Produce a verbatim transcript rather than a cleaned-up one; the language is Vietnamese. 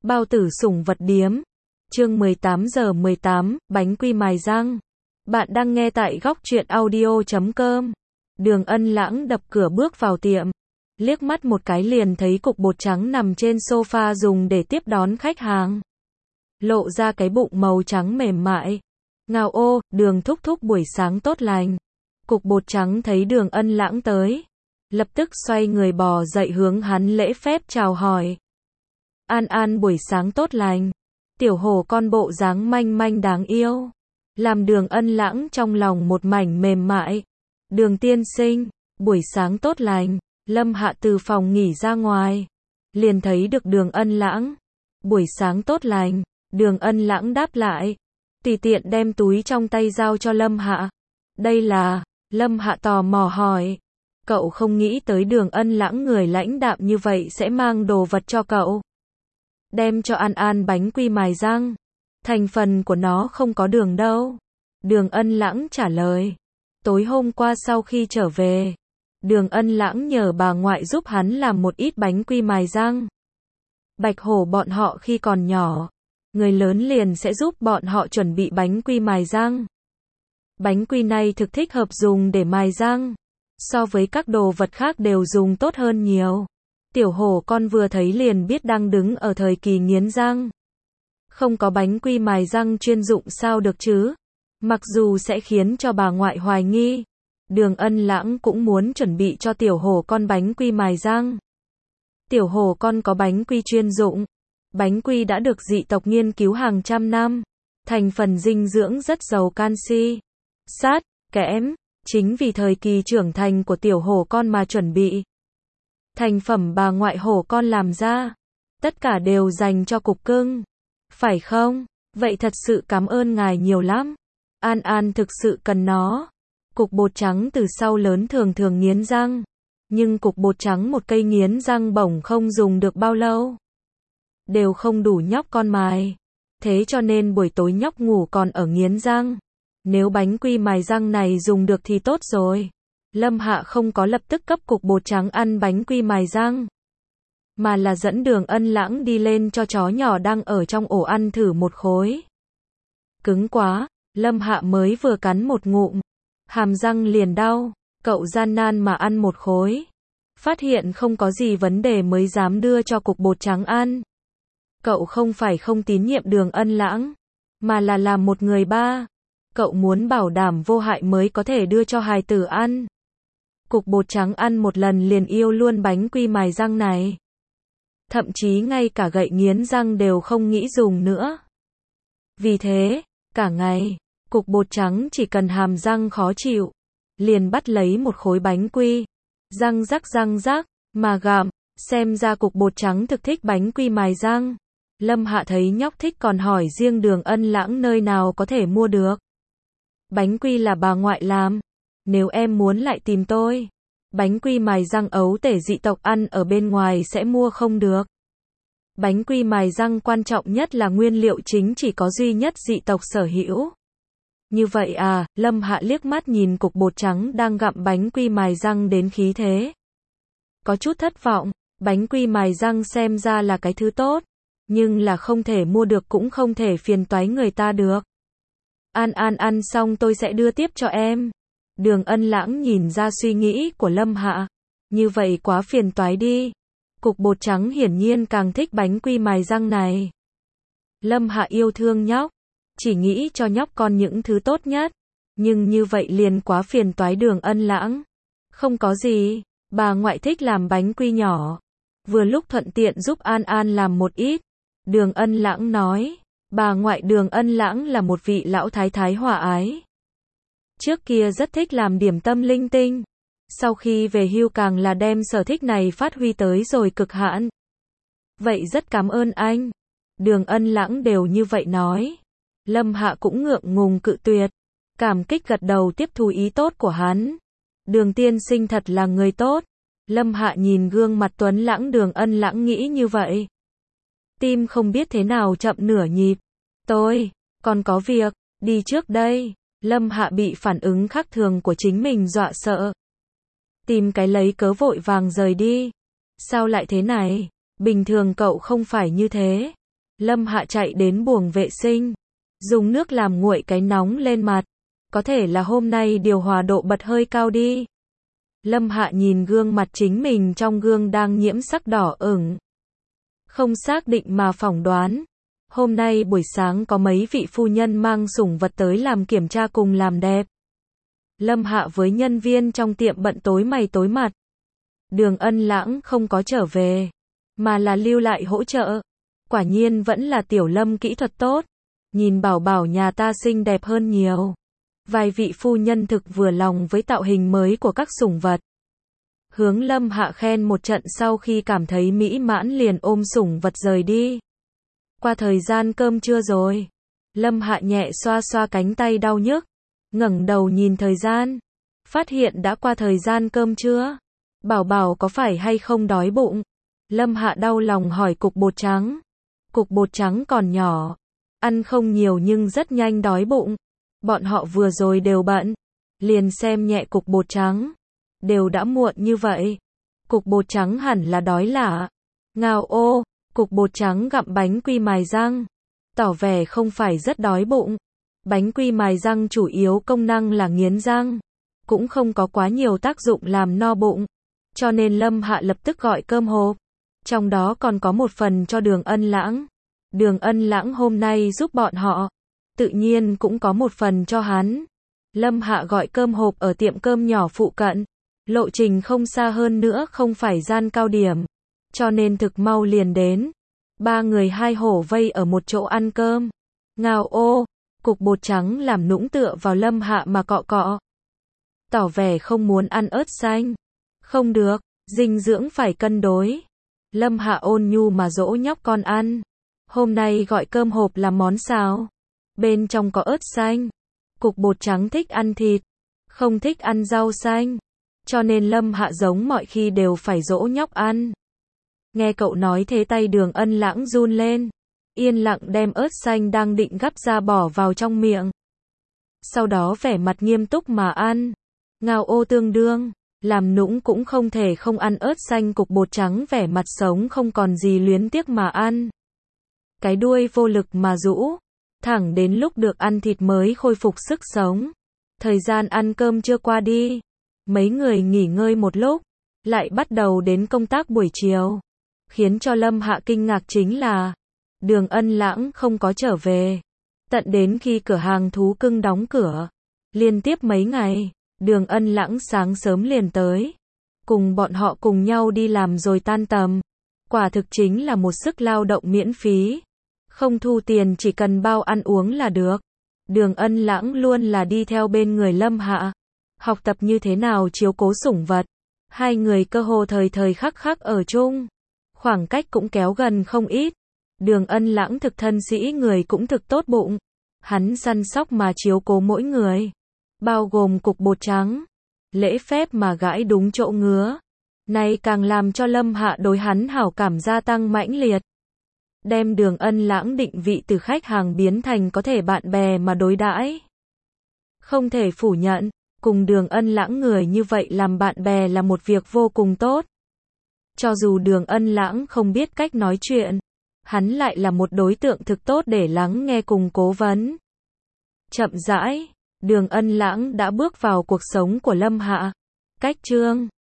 Bao tử sủng vật điếm. Chương mười tám giờ mười tám, bánh quy mài răng. Bạn đang nghe tại góc truyện audio chấm com. Đường Ân Lãng đập cửa bước vào tiệm. Liếc mắt một cái liền thấy cục bột trắng nằm trên sofa dùng để tiếp đón khách hàng. Lộ ra cái bụng màu trắng mềm mại. Ngào ô, Đường thúc thúc buổi sáng tốt lành. Cục bột trắng thấy Đường Ân Lãng tới. Lập tức xoay người bò dậy hướng hắn lễ phép chào hỏi. An An buổi sáng tốt lành. Tiểu hổ con bộ dáng manh manh đáng yêu. Làm Đường Ân Lãng trong lòng một mảnh mềm mại. Đường tiên sinh, buổi sáng tốt lành. Lâm Hạ từ phòng nghỉ ra ngoài. Liền thấy được Đường Ân Lãng. Buổi sáng tốt lành. Đường Ân Lãng đáp lại. Tùy tiện đem túi trong tay giao cho Lâm Hạ. Đây là, Lâm Hạ tò mò hỏi. Cậu không nghĩ tới Đường Ân Lãng người lãnh đạm như vậy sẽ mang đồ vật cho cậu. Đem cho An An bánh quy mài răng. Thành phần của nó không có đường đâu. Đường Ân Lãng trả lời. Tối hôm qua sau khi trở về, Đường Ân Lãng nhờ bà ngoại giúp hắn làm một ít bánh quy mài răng. Bạch hổ bọn họ khi còn nhỏ, người lớn liền sẽ giúp bọn họ chuẩn bị bánh quy mài răng. Bánh quy này thực thích hợp dùng để mài răng. So với các đồ vật khác đều dùng tốt hơn nhiều. Tiểu hổ con vừa thấy liền biết đang đứng ở thời kỳ nghiến răng. Không có bánh quy mài răng chuyên dụng sao được chứ? Mặc dù sẽ khiến cho bà ngoại hoài nghi, Đường Ân Lãng cũng muốn chuẩn bị cho tiểu hổ con bánh quy mài răng. Tiểu hổ con có bánh quy chuyên dụng. Bánh quy đã được dị tộc nghiên cứu hàng trăm năm. Thành phần dinh dưỡng rất giàu canxi, sắt, kẽm. Chính vì thời kỳ trưởng thành của tiểu hổ con mà chuẩn bị. Thành phẩm bà ngoại hổ con làm ra, tất cả đều dành cho cục cưng. Phải không? Vậy thật sự cảm ơn ngài nhiều lắm. An An thực sự cần nó. Cục bột trắng từ sau lớn thường thường nghiến răng. Nhưng cục bột trắng một cây nghiến răng bổng không dùng được bao lâu. Đều không đủ nhóc con mài. Thế cho nên buổi tối nhóc ngủ còn ở nghiến răng. Nếu bánh quy mài răng này dùng được thì tốt rồi. Lâm Hạ không có lập tức cấp cục bột trắng ăn bánh quy mài răng, mà là dẫn Đường Ân Lãng đi lên cho chó nhỏ đang ở trong ổ ăn thử một khối. Cứng quá, Lâm Hạ mới vừa cắn một ngụm, hàm răng liền đau, cậu gian nan mà ăn một khối. Phát hiện không có gì vấn đề mới dám đưa cho cục bột trắng ăn. Cậu không phải không tín nhiệm Đường Ân Lãng, mà là làm một người ba. Cậu muốn bảo đảm vô hại mới có thể đưa cho hài tử ăn. Cục bột trắng ăn một lần liền yêu luôn bánh quy mài răng này. Thậm chí ngay cả gậy nghiến răng đều không nghĩ dùng nữa. Vì thế, cả ngày, cục bột trắng chỉ cần hàm răng khó chịu, liền bắt lấy một khối bánh quy, răng rắc răng rắc, mà gặm. Xem ra cục bột trắng thực thích bánh quy mài răng. Lâm Hạ thấy nhóc thích còn hỏi riêng Đường Ân Lãng nơi nào có thể mua được. Bánh quy là bà ngoại làm. Nếu em muốn lại tìm tôi. Bánh quy mài răng ấu tể dị tộc ăn ở bên ngoài sẽ mua không được. Bánh quy mài răng quan trọng nhất là nguyên liệu chính chỉ có duy nhất dị tộc sở hữu. Như vậy à, Lâm Hạ liếc mắt nhìn cục bột trắng đang gặm bánh quy mài răng đến khí thế. Có chút thất vọng, bánh quy mài răng xem ra là cái thứ tốt, nhưng là không thể mua được cũng không thể phiền toái người ta được. An An ăn xong tôi sẽ đưa tiếp cho em. Đường Ân Lãng nhìn ra suy nghĩ của Lâm Hạ. Như vậy quá phiền toái đi. Cục bột trắng hiển nhiên càng thích bánh quy mài răng này. Lâm Hạ yêu thương nhóc, chỉ nghĩ cho nhóc con những thứ tốt nhất. Nhưng như vậy liền quá phiền toái Đường Ân Lãng. Không có gì, bà ngoại thích làm bánh quy nhỏ. Vừa lúc thuận tiện giúp An An làm một ít. Đường Ân Lãng nói. Bà ngoại Đường Ân Lãng là một vị lão thái thái hòa ái. Trước kia rất thích làm điểm tâm linh tinh. Sau khi về hưu càng là đem sở thích này phát huy tới rồi cực hạn. Vậy rất cảm ơn anh. Đường Ân Lãng đều như vậy nói. Lâm Hạ cũng ngượng ngùng cự tuyệt. Cảm kích gật đầu tiếp thu ý tốt của hắn. Đường tiên sinh thật là người tốt. Lâm Hạ nhìn gương mặt tuấn lãng Đường Ân Lãng nghĩ như vậy. Tim không biết thế nào chậm nửa nhịp. Tôi, còn có việc, đi trước đây. Lâm Hạ bị phản ứng khác thường của chính mình dọa sợ. Tìm cái lấy cớ vội vàng rời đi. Sao lại thế này? Bình thường cậu không phải như thế. Lâm Hạ chạy đến buồng vệ sinh, dùng nước làm nguội cái nóng lên mặt. Có thể là hôm nay điều hòa độ bật hơi cao đi. Lâm Hạ nhìn gương mặt chính mình trong gương đang nhiễm sắc đỏ ửng. Không xác định mà phỏng đoán. Hôm nay buổi sáng có mấy vị phu nhân mang sủng vật tới làm kiểm tra cùng làm đẹp. Lâm Hạ với nhân viên trong tiệm bận tối mày tối mặt. Đường Ân Lãng không có trở về, mà là lưu lại hỗ trợ. Quả nhiên vẫn là Tiểu Lâm kỹ thuật tốt. Nhìn bảo bảo nhà ta xinh đẹp hơn nhiều. Vài vị phu nhân thực vừa lòng với tạo hình mới của các sủng vật. Hướng Lâm Hạ khen một trận sau khi cảm thấy mỹ mãn liền ôm sủng vật rời đi. Qua thời gian cơm trưa rồi. Lâm Hạ nhẹ xoa xoa cánh tay đau nhức. Ngẩng đầu nhìn thời gian. Phát hiện đã qua thời gian cơm trưa. Bảo bảo có phải hay không đói bụng? Lâm Hạ đau lòng hỏi cục bột trắng. Cục bột trắng còn nhỏ. Ăn không nhiều nhưng rất nhanh đói bụng. Bọn họ vừa rồi đều bận. Liền xem nhẹ cục bột trắng. Đều đã muộn như vậy. Cục bột trắng hẳn là đói lả. Ngao ô, cục bột trắng gặm bánh quy mài răng. Tỏ vẻ không phải rất đói bụng. Bánh quy mài răng chủ yếu công năng là nghiến răng. Cũng không có quá nhiều tác dụng làm no bụng. Cho nên Lâm Hạ lập tức gọi cơm hộp. Trong đó còn có một phần cho Đường Ân Lãng. Đường Ân Lãng hôm nay giúp bọn họ. Tự nhiên cũng có một phần cho hắn. Lâm Hạ gọi cơm hộp ở tiệm cơm nhỏ phụ cận. Lộ trình không xa hơn nữa, không phải gian cao điểm. Cho nên thực mau liền đến. Ba người hai hổ vây ở một chỗ ăn cơm. Ngao ô, cục bột trắng làm nũng tựa vào Lâm Hạ mà cọ cọ. Tỏ vẻ không muốn ăn ớt xanh. Không được, dinh dưỡng phải cân đối. Lâm Hạ ôn nhu mà dỗ nhóc con ăn. Hôm nay gọi cơm hộp là món xào. Bên trong có ớt xanh. Cục bột trắng thích ăn thịt. Không thích ăn rau xanh. Cho nên Lâm Hạ giống mọi khi đều phải dỗ nhóc ăn. Nghe cậu nói thế tay Đường Ân Lãng run lên. Yên lặng đem ớt xanh đang định gắp ra bỏ vào trong miệng. Sau đó vẻ mặt nghiêm túc mà ăn. Ngao ô tương đương. Làm nũng cũng không thể không ăn ớt xanh. Cục bột trắng vẻ mặt sống không còn gì luyến tiếc mà ăn. Cái đuôi vô lực mà rũ. Thẳng đến lúc được ăn thịt mới khôi phục sức sống. Thời gian ăn cơm chưa qua đi. Mấy người nghỉ ngơi một lúc. Lại bắt đầu đến công tác buổi chiều. Khiến cho Lâm Hạ kinh ngạc chính là Đường Ân Lãng không có trở về. Tận đến khi cửa hàng thú cưng đóng cửa. Liên tiếp mấy ngày. Đường Ân Lãng sáng sớm liền tới. Cùng bọn họ cùng nhau đi làm rồi tan tầm. Quả thực chính là một sức lao động miễn phí. Không thu tiền, chỉ cần bao ăn uống là được. Đường Ân Lãng luôn là đi theo bên người Lâm Hạ. Học tập như thế nào chiếu cố sủng vật. Hai người cơ hồ thời thời khắc khắc ở chung. Khoảng cách cũng kéo gần không ít. Đường Ân Lãng thực thân sĩ, người cũng thực tốt bụng. Hắn săn sóc mà chiếu cố mỗi người. Bao gồm cục bột trắng. Lễ phép mà gãi đúng chỗ ngứa. Này càng làm cho Lâm Hạ đối hắn hảo cảm gia tăng mãnh liệt. Đem Đường Ân Lãng định vị từ khách hàng biến thành có thể bạn bè mà đối đãi. Không thể phủ nhận, cùng Đường Ân Lãng người như vậy làm bạn bè là một việc vô cùng tốt. Cho dù Đường Ân Lãng không biết cách nói chuyện, hắn lại là một đối tượng thực tốt để lắng nghe cùng cố vấn. Chậm rãi, Đường Ân Lãng đã bước vào cuộc sống của Lâm Hạ. Cách chương